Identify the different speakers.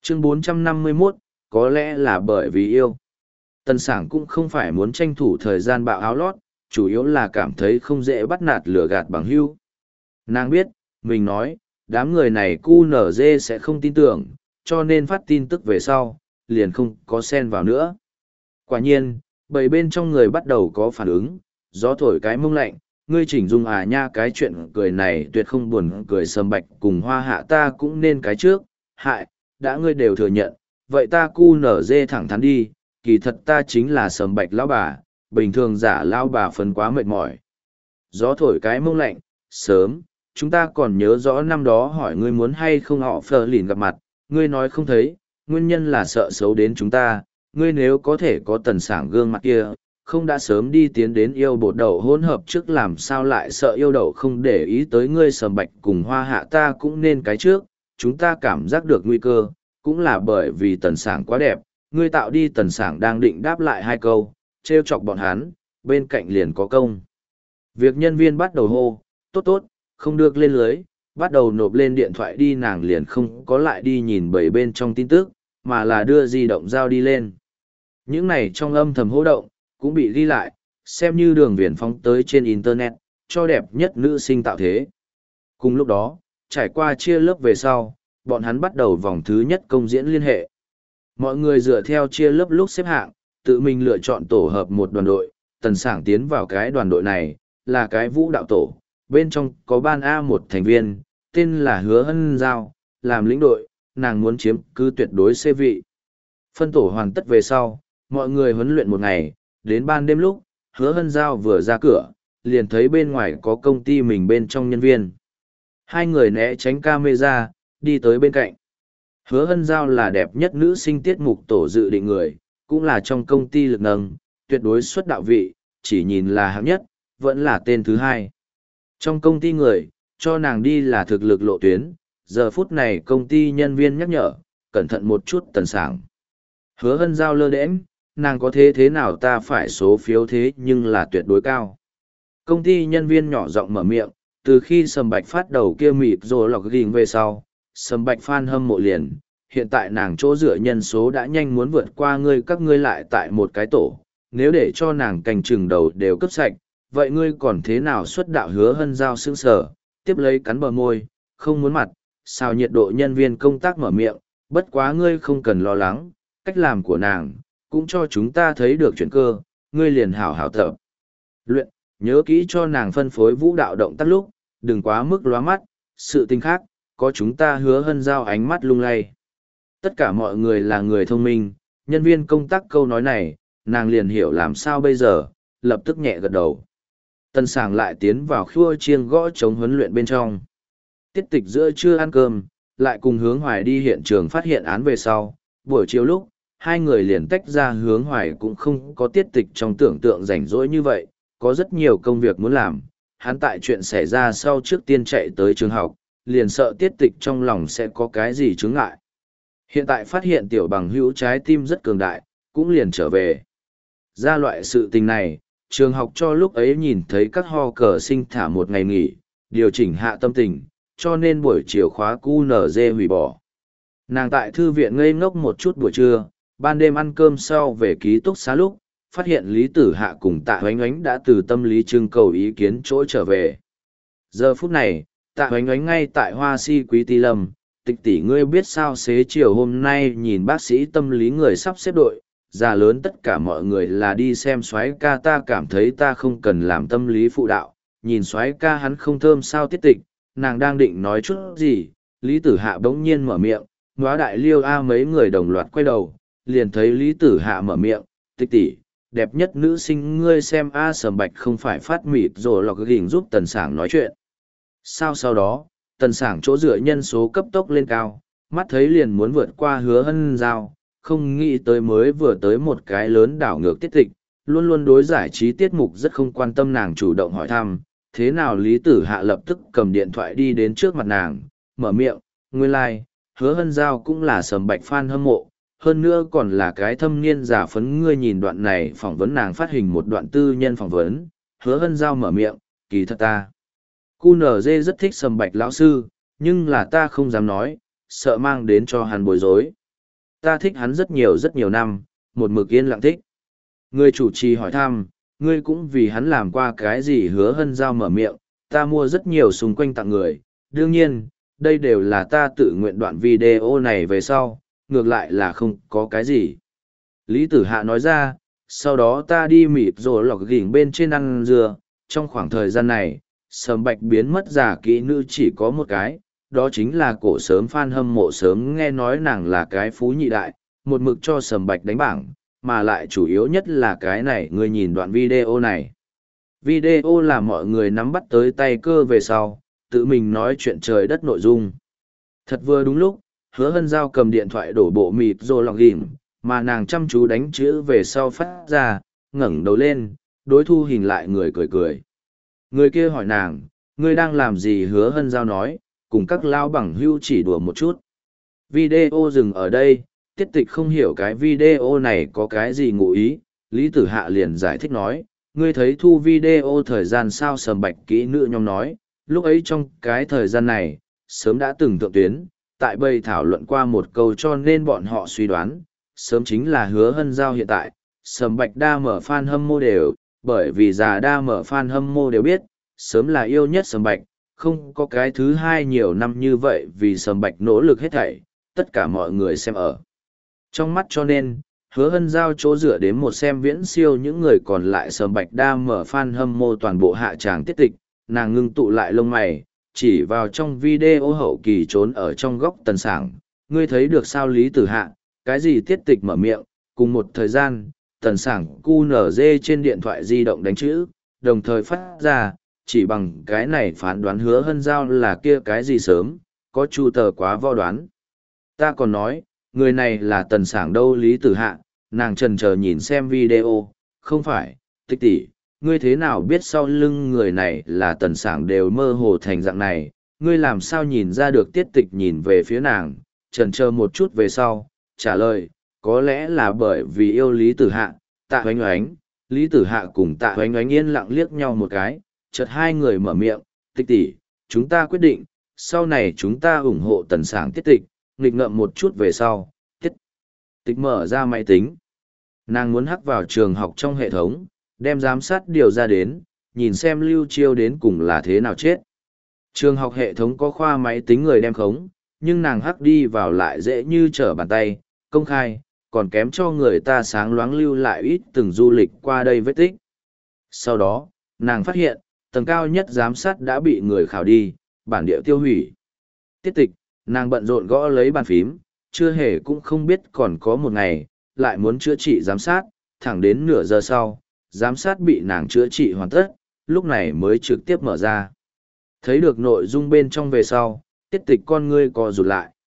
Speaker 1: Chương 451, có lẽ là bởi vì yêu. Tần Sảng cũng không phải muốn tranh thủ thời gian bạo áo lót, chủ yếu là cảm thấy không dễ bắt nạt lừa gạt bằng hữu. Nàng biết, mình nói, đám người này QNZ sẽ không tin tưởng, cho nên phát tin tức về sau, liền không có xen vào nữa. Quả nhiên, bầy bên trong người bắt đầu có phản ứng, gió thổi cái mông lạnh, ngươi chỉnh dung à nha, cái chuyện cười này tuyệt không buồn cười. Sầm Bạch cùng Hoa Hạ ta cũng nên cái trước, hại, đã ngươi đều thừa nhận, vậy ta QNZ thẳng thắn đi, kỳ thật ta chính là Sầm Bạch lão bà, bình thường giả lão bà phân quá mệt mỏi. Gió thổi cái mông lạnh, sớm, chúng ta còn nhớ rõ năm đó hỏi ngươi muốn hay không họ phờ lìn gặp mặt, ngươi nói không thấy, nguyên nhân là sợ xấu đến chúng ta, ngươi nếu có thể có Tần Sảng gương mặt kia, không đã sớm đi tiến đến yêu bột đậu hỗn hợp trước, làm sao lại sợ yêu đậu không để ý tới ngươi. Sầm Bạch cùng Hoa Hạ ta cũng nên cái trước, chúng ta cảm giác được nguy cơ, cũng là bởi vì Tần Sảng quá đẹp, ngươi tạo đi. Tần Sảng đang định đáp lại hai câu, trêu chọc bọn hắn, bên cạnh liền có công việc nhân viên bắt đầu hô, tốt tốt, không được lên lưới, bắt đầu nộp lên điện thoại đi. Nàng liền không có lại đi nhìn bảy bên trong tin tức, mà là đưa di động giao đi lên. Những này trong âm thầm hô động, cũng bị ghi lại, xem như đường viền phóng tới trên Internet, cho đẹp nhất nữ sinh tạo thế. Cùng lúc đó, trải qua chia lớp về sau, bọn hắn bắt đầu vòng thứ nhất công diễn liên hệ. Mọi người dựa theo chia lớp lúc xếp hạng, tự mình lựa chọn tổ hợp một đoàn đội. Tần Sảng tiến vào cái đoàn đội này, là cái vũ đạo tổ, bên trong có ban A một thành viên, tên là Hứa Hân Giao, làm lĩnh đội, nàng muốn chiếm cứ tuyệt đối xê vị. Phân tổ hoàn tất về sau, mọi người huấn luyện một ngày, đến ban đêm lúc, Hứa Hân Giao vừa ra cửa, liền thấy bên ngoài có công ty mình bên trong nhân viên. Hai người né tránh camera, đi tới bên cạnh. Hứa Hân Giao là đẹp nhất nữ sinh tiết mục tổ dự định người, cũng là trong công ty lực nâng, tuyệt đối xuất đạo vị, chỉ nhìn là hạng nhất, vẫn là tên thứ hai. Trong công ty người, cho nàng đi là thực lực lộ tuyến, giờ phút này công ty nhân viên nhắc nhở, cẩn thận một chút. Tần Sảng. Hứa Hân Giao lơ đễnh, nàng có thế nào ta phải số phiếu thế nhưng là tuyệt đối cao. Công ty nhân viên nhỏ giọng mở miệng, từ khi Sầm Bạch phát đầu kia mịt rồi lọc ghiền về sau, Sầm Bạch fan hâm mộ liền, hiện tại nàng chỗ dựa nhân số đã nhanh muốn vượt qua ngươi, các ngươi lại tại một cái tổ, nếu để cho nàng cành chừng đầu đều cấp sạch, vậy ngươi còn thế nào xuất đạo. Hứa Hân Giao sững sờ, tiếp lấy cắn bờ môi, không muốn mặt, sao nhiệt độ nhân viên công tác mở miệng, bất quá ngươi không cần lo lắng, cách làm của nàng, cũng cho chúng ta thấy được chuyện cơ, ngươi liền hảo hảo tập luyện, nhớ kỹ cho nàng phân phối vũ đạo động tác lúc, đừng quá mức lóa mắt, sự tình khác, có chúng ta. Hứa Hân Giao ánh mắt lung lay. Tất cả mọi người là người thông minh, nhân viên công tác câu nói này, nàng liền hiểu làm sao bây giờ, lập tức nhẹ gật đầu. Tần Sảng lại tiến vào khua chiêng gõ chống huấn luyện bên trong. Tiết Tịch giữa trưa ăn cơm, lại cùng Hướng Hoài đi hiện trường phát hiện án về sau. Buổi chiều lúc, hai người liền tách ra. Hướng Hoài cũng không có Tiết Tịch trong tưởng tượng rảnh rỗi như vậy, có rất nhiều công việc muốn làm. Hắn tại chuyện xảy ra sau trước tiên chạy tới trường học, liền sợ Tiết Tịch trong lòng sẽ có cái gì chướng ngại. Hiện tại phát hiện tiểu bằng hữu trái tim rất cường đại, cũng liền trở về. Ra loại sự tình này, trường học cho lúc ấy nhìn thấy các ho cờ sinh thả một ngày nghỉ, điều chỉnh hạ tâm tình, cho nên buổi chiều khóa QNZ hủy bỏ. Nàng tại thư viện ngây ngốc một chút buổi trưa, ban đêm ăn cơm sau về ký túc xá lúc, phát hiện Lý Tử Hạ cùng Tạ Hoánh Oánh đã từ tâm lý trưng cầu ý kiến chỗ trở về. Giờ phút này, Tạ Hoánh Oánh ngay tại Hoa Si Quý Ti Lâm. Tịch tỷ, ngươi biết sao xế chiều hôm nay nhìn bác sĩ tâm lý người sắp xếp đội, già lớn tất cả mọi người là đi xem soái ca, ta cảm thấy ta không cần làm tâm lý phụ đạo, nhìn soái ca hắn không thơm sao. Tiết Tịch, nàng đang định nói chút gì, Lý Tử Hạ bỗng nhiên mở miệng, Nóa Đại Liêu A mấy người đồng loạt quay đầu, liền thấy Lý Tử Hạ mở miệng, Tịch tỷ, đẹp nhất nữ sinh ngươi xem A. Sầm Bạch không phải phát mịt rồi lọc gỉnh giúp Tần Sảng nói chuyện. Sao sau đó, Tần Sảng chỗ dựa nhân số cấp tốc lên cao, mắt thấy liền muốn vượt qua Hứa Hân Giao, không nghĩ tới mới vừa tới một cái lớn đảo ngược Tiết Tịch, luôn luôn đối giải trí tiết mục rất không quan tâm. Nàng chủ động hỏi thăm, thế nào. Lý Tử Hạ lập tức cầm điện thoại đi đến trước mặt nàng, mở miệng, nguyên lai, Hứa Hân Giao cũng là Sầm Bạch fan hâm mộ, hơn nữa còn là cái thâm niên giả phấn. Ngươi nhìn đoạn này phỏng vấn, nàng phát hình một đoạn tư nhân phỏng vấn. Hứa Hân Giao mở miệng, kỳ thật ta QNZ rất thích Sầm Bạch lão sư, nhưng là ta không dám nói, sợ mang đến cho hắn bối rối. Ta thích hắn rất nhiều năm, một mực yên lặng thích. Người chủ trì hỏi thăm, ngươi cũng vì hắn làm qua cái gì? Hứa Hân Giao mở miệng, ta mua rất nhiều xung quanh tặng người. Đương nhiên, đây đều là ta tự nguyện. Đoạn video này về sau, ngược lại là không có cái gì. Lý Tử Hạ nói ra, sau đó ta đi mịt rồi lọc gỉnh bên trên ăn dừa. Trong khoảng thời gian này, Sầm Bạch biến mất giả kỹ nữ chỉ có một cái, đó chính là cổ sớm fan hâm mộ sớm nghe nói nàng là cái phú nhị đại, một mực cho Sầm Bạch đánh bảng, mà lại chủ yếu nhất là cái này. Ngươi nhìn đoạn video này. Video là mọi người nắm bắt tới tay cơ về sau, tự mình nói chuyện trời đất nội dung. Thật vừa đúng lúc, Hứa Hân Giao cầm điện thoại đổ bộ mịt rồi lọc gỉnh, mà nàng chăm chú đánh chữ về sau phát ra, ngẩng đầu lên, đối Thu Hình lại người cười cười. Người kia hỏi nàng, ngươi đang làm gì? Hứa Hân Giao nói, cùng các lao bằng hưu chỉ đùa một chút. Video dừng ở đây, Tiết Tịch không hiểu cái video này có cái gì ngụ ý. Lý Tử Hạ liền giải thích nói, ngươi thấy thu video thời gian sao? Sầm Bạch kỹ nữ nhóm nói, lúc ấy trong cái thời gian này, sớm đã từng thượng tuyến, tại bầy thảo luận qua một câu cho nên bọn họ suy đoán, sớm chính là Hứa Hân Giao hiện tại. Sầm Bạch đa mở fan hâm mộ đều, bởi vì già đa mở fan hâm mộ đều biết, sớm là yêu nhất Sầm Bạch, không có cái thứ hai. Nhiều năm như vậy vì Sầm Bạch nỗ lực hết thảy, tất cả mọi người xem ở trong mắt, cho nên Hứa Hân Giao chỗ dựa đến một xem viễn siêu những người còn lại. Sầm Bạch đa mở fan hâm mộ toàn bộ hạ tràng Tiết Tịch, nàng ngưng tụ lại lông mày, chỉ vào trong video hậu kỳ trốn ở trong góc Tần Sảng, ngươi thấy được sao? Lý Tử Hạ, cái gì? Tiết Tịch mở miệng. Cùng một thời gian, Tần Sảng QNZ trên điện thoại di động đánh chữ, đồng thời phát ra, chỉ bằng cái này phán đoán Hứa Hân Giao là kia cái gì sớm, có chu tờ quá vo đoán. Ta còn nói, người này là Tần Sảng đâu? Lý Tử Hạ, nàng chần chờ nhìn xem video, không phải. Tịch tỷ, ngươi thế nào biết sau lưng người này là Tần Sảng? Đều mơ hồ thành dạng này, ngươi làm sao nhìn ra được? Tiết Tịch nhìn về phía nàng, chần chờ một chút về sau, trả lời, có lẽ là bởi vì yêu Lý Tử Hạ. Tạ Oánh Oánh. Lý Tử Hạ cùng Tạ Oánh Oánh yên lặng liếc nhau một cái, chợt hai người mở miệng, Tịch tỷ, chúng ta quyết định, sau này chúng ta ủng hộ Tần Sảng. Tiết Tịch nghịch ngợm một chút về sau, Tiết Tịch mở ra máy tính. Nàng muốn hack vào trường học trong hệ thống, đem giám sát điều ra đến, nhìn xem Lưu Chiêu đến cùng là thế nào chết. Trường học hệ thống có khoa máy tính người đem khống, nhưng nàng hack đi vào lại dễ như trở bàn tay, công khai, còn kém cho người ta sáng loáng lưu lại ít từng du lịch qua đây vết tích. Sau đó, nàng phát hiện, tầng cao nhất giám sát đã bị người khảo đi, bản địa tiêu hủy. Tiết Tịch, nàng bận rộn gõ lấy bàn phím, chưa hề cũng không biết còn có một ngày, lại muốn chữa trị giám sát, thẳng đến nửa giờ sau, giám sát bị nàng chữa trị hoàn tất, lúc này mới trực tiếp mở ra. Thấy được nội dung bên trong về sau, Tiết Tịch con ngươi co rụt lại.